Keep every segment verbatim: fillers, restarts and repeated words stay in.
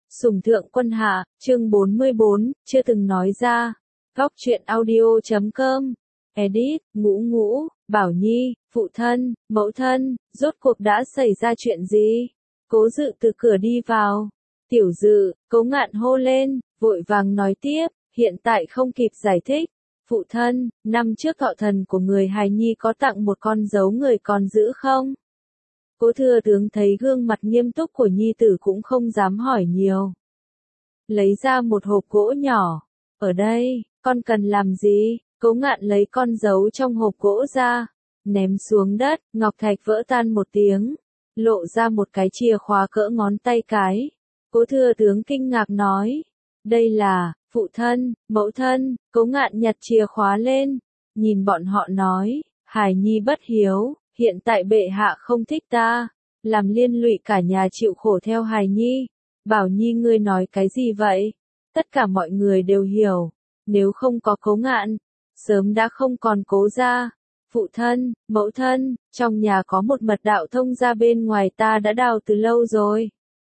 Sủng thượng quân hạ, chương bốn mươi bốn, chưa từng nói ra. Góc truyện audio chấm com. Edit, Ngũ Ngũ, Bảo Nhi, phụ thân, mẫu thân, rốt cuộc đã xảy ra chuyện gì? Cố Dự từ cửa đi vào. Tiểu Dự, Cố Ngạn hô lên, vội vàng nói tiếp, hiện tại không kịp giải thích. Phụ thân, năm trước thọ thần của người hài nhi có tặng một con dấu người còn giữ không? Cố Thừa Tướng thấy gương mặt nghiêm túc của nhi tử cũng không dám hỏi nhiều. Lấy ra một hộp gỗ nhỏ. Ở đây, con cần làm gì? Cố Ngạn lấy con dấu trong hộp gỗ ra, ném xuống đất, ngọc thạch vỡ tan một tiếng, lộ ra một cái chìa khóa cỡ ngón tay cái. Cố Thừa Tướng kinh ngạc nói, đây là, phụ thân, mẫu thân. Cố Ngạn nhặt chìa khóa lên, nhìn bọn họ nói, hài nhi bất hiếu, hiện tại bệ hạ không thích ta, làm liên lụy cả nhà chịu khổ theo hài nhi. Bảo Nhi ngươi nói cái gì vậy? Tất cả mọi người đều hiểu, nếu không có Cố Ngạn, sớm đã không còn Cố gia. Phụ thân, mẫu thân, trong nhà có một mật đạo thông ra bên ngoài ta đã đào từ lâu rồi.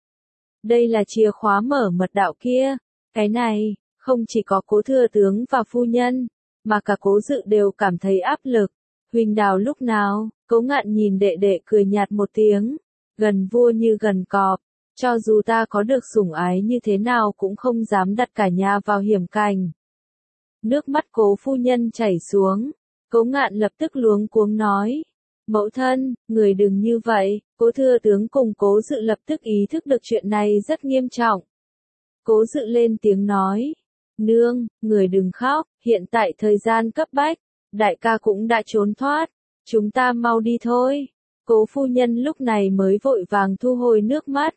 Đây là chìa khóa mở mật đạo kia. Cái này, không chỉ có Cố Thừa Tướng và phu nhân, mà cả Cố Dự đều cảm thấy áp lực. Huỳnh đào lúc nào? Cố Ngạn nhìn đệ đệ cười nhạt một tiếng, gần vua như gần cọp. Cho dù ta có được sủng ái như thế nào cũng không dám đặt cả nhà vào hiểm cảnh. Nước mắt Cố phu nhân chảy xuống. Cố Ngạn lập tức luống cuống nói, mẫu thân, người đừng như vậy. Cố Thừa Tướng cùng Cố Dự lập tức ý thức được chuyện này rất nghiêm trọng. Cố Dự lên tiếng nói, nương, người đừng khóc, hiện tại thời gian cấp bách, đại ca cũng đã trốn thoát, chúng ta mau đi thôi. Cố phu nhân lúc này mới vội vàng thu hồi nước mắt.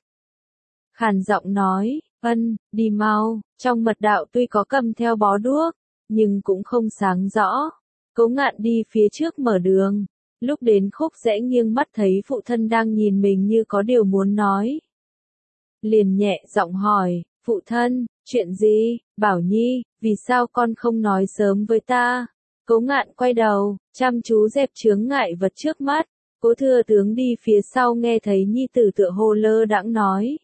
Khàn giọng nói, ân, đi mau. Trong mật đạo tuy có cầm theo bó đuốc, nhưng cũng không sáng rõ. Cố Ngạn đi phía trước mở đường. Lúc đến khúc rẽ nghiêng mắt thấy phụ thân đang nhìn mình như có điều muốn nói. Liền nhẹ giọng hỏi, phụ thân, chuyện gì? Bảo Nhi, vì sao con không nói sớm với ta? Cố Ngạn quay đầu, chăm chú dẹp chướng ngại vật trước mắt. Cố Thừa Tướng đi phía sau nghe thấy nhi tử tựa hồ lơ đãng nói.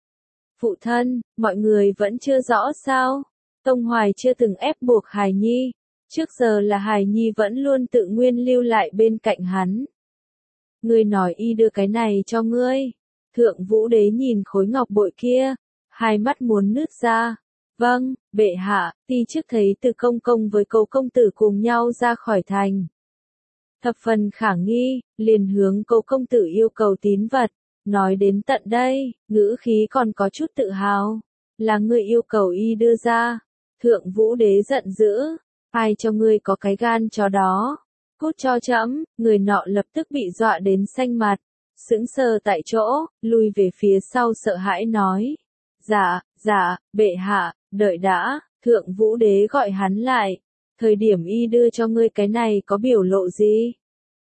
Phụ thân, mọi người vẫn chưa rõ sao? Tông Hoài chưa từng ép buộc hài nhi. Trước giờ là hài nhi vẫn luôn tự nguyên lưu lại bên cạnh hắn. Ngươi nói y đưa cái này cho ngươi. Thượng Vũ Đế nhìn khối ngọc bội kia, hai mắt muốn nứt ra. Vâng, bệ hạ. Ti trước thấy Từ công công với Cố công tử cùng nhau ra khỏi thành. Thập phần khả nghi, liền hướng Cố công tử yêu cầu tín vật. Nói đến tận đây, ngữ khí còn có chút tự hào. Là ngươi yêu cầu y đưa ra. Thượng Vũ Đế giận dữ. Ai cho ngươi có cái gan chó đó? Cút cho trẫm. Người nọ lập tức bị dọa đến xanh mặt. Sững sờ tại chỗ, lui về phía sau sợ hãi nói. Dạ, dạ, bệ hạ, đợi đã. Thượng Vũ Đế gọi hắn lại. Thời điểm y đưa cho ngươi cái này có biểu lộ gì?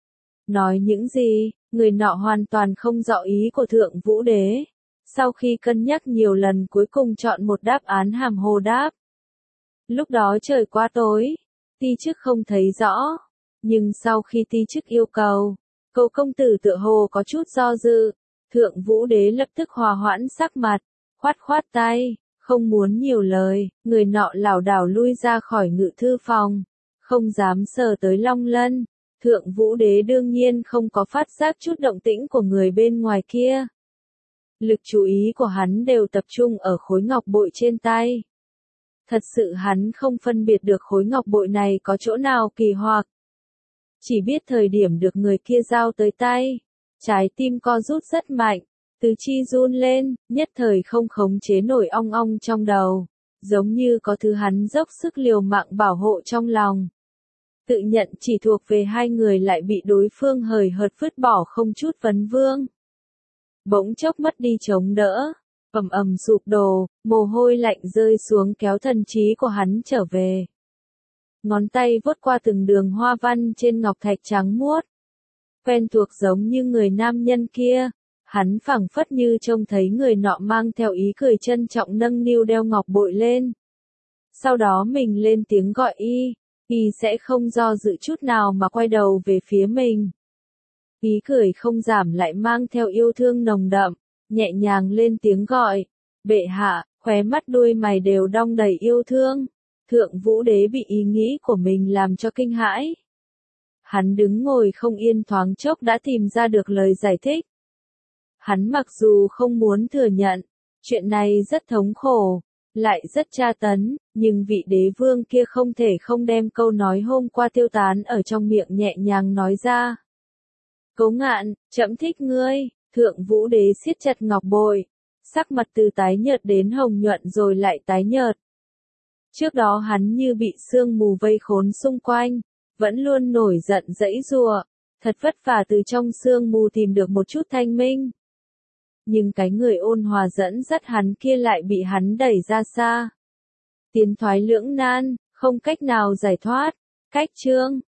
Nói những gì? Người nọ hoàn toàn không rõ ý của Thượng Vũ Đế. Sau khi cân nhắc nhiều lần cuối cùng chọn một đáp án hàm hồ đáp. Lúc đó trời quá tối, Ti chức không thấy rõ. Nhưng sau khi Ti chức yêu cầu, Cố công tử tựa hồ có chút do dự. Thượng Vũ Đế lập tức hòa hoãn sắc mặt, khoát khoát tay, không muốn nhiều lời. Người nọ lảo đảo lui ra khỏi ngự thư phòng, không dám sờ tới Long Lân. Thượng Vũ Đế đương nhiên không có phát giác chút động tĩnh của người bên ngoài kia. Lực chú ý của hắn đều tập trung ở khối ngọc bội trên tay. Thật sự hắn không phân biệt được khối ngọc bội này có chỗ nào kỳ hoặc. Chỉ biết thời điểm được người kia giao tới tay, trái tim co rút rất mạnh, tứ chi run lên, nhất thời không khống chế nổi ong ong trong đầu, giống như có thứ hắn dốc sức liều mạng bảo hộ trong lòng. Tự nhận chỉ thuộc về hai người lại bị đối phương hời hợt vứt bỏ không chút vấn vương. Bỗng chốc mất đi chống đỡ, ầm ầm sụp đổ, mồ hôi lạnh rơi xuống kéo thần trí của hắn trở về. Ngón tay vuốt qua từng đường hoa văn trên ngọc thạch trắng muốt. Quen thuộc giống như người nam nhân kia, hắn phảng phất như trông thấy người nọ mang theo ý cười trân trọng nâng niu đeo ngọc bội lên. Sau đó mình lên tiếng gọi y. Y sẽ không do dự chút nào mà quay đầu về phía mình. Ý cười không giảm lại mang theo yêu thương nồng đậm, nhẹ nhàng lên tiếng gọi. Bệ hạ, khóe mắt đuôi mày đều đong đầy yêu thương. Thượng Vũ Đế bị ý nghĩ của mình làm cho kinh hãi. Hắn đứng ngồi không yên thoáng chốc đã tìm ra được lời giải thích. Hắn mặc dù không muốn thừa nhận, chuyện này rất thống khổ, lại rất tra tấn, nhưng vị đế vương kia không thể không đem câu nói hôm qua tiêu tán ở trong miệng nhẹ nhàng nói ra. Cố Ngạn, trẫm thích ngươi. Thượng Vũ Đế siết chặt ngọc bội, sắc mặt từ tái nhợt đến hồng nhuận rồi lại tái nhợt. Trước đó hắn như bị sương mù vây khốn xung quanh, vẫn luôn nổi giận giãy giụa, thật vất vả từ trong sương mù tìm được một chút thanh minh. Nhưng cái người ôn hòa dẫn dắt hắn kia lại bị hắn đẩy ra xa. Tiến thoái lưỡng nan, không cách nào giải thoát. Cách chương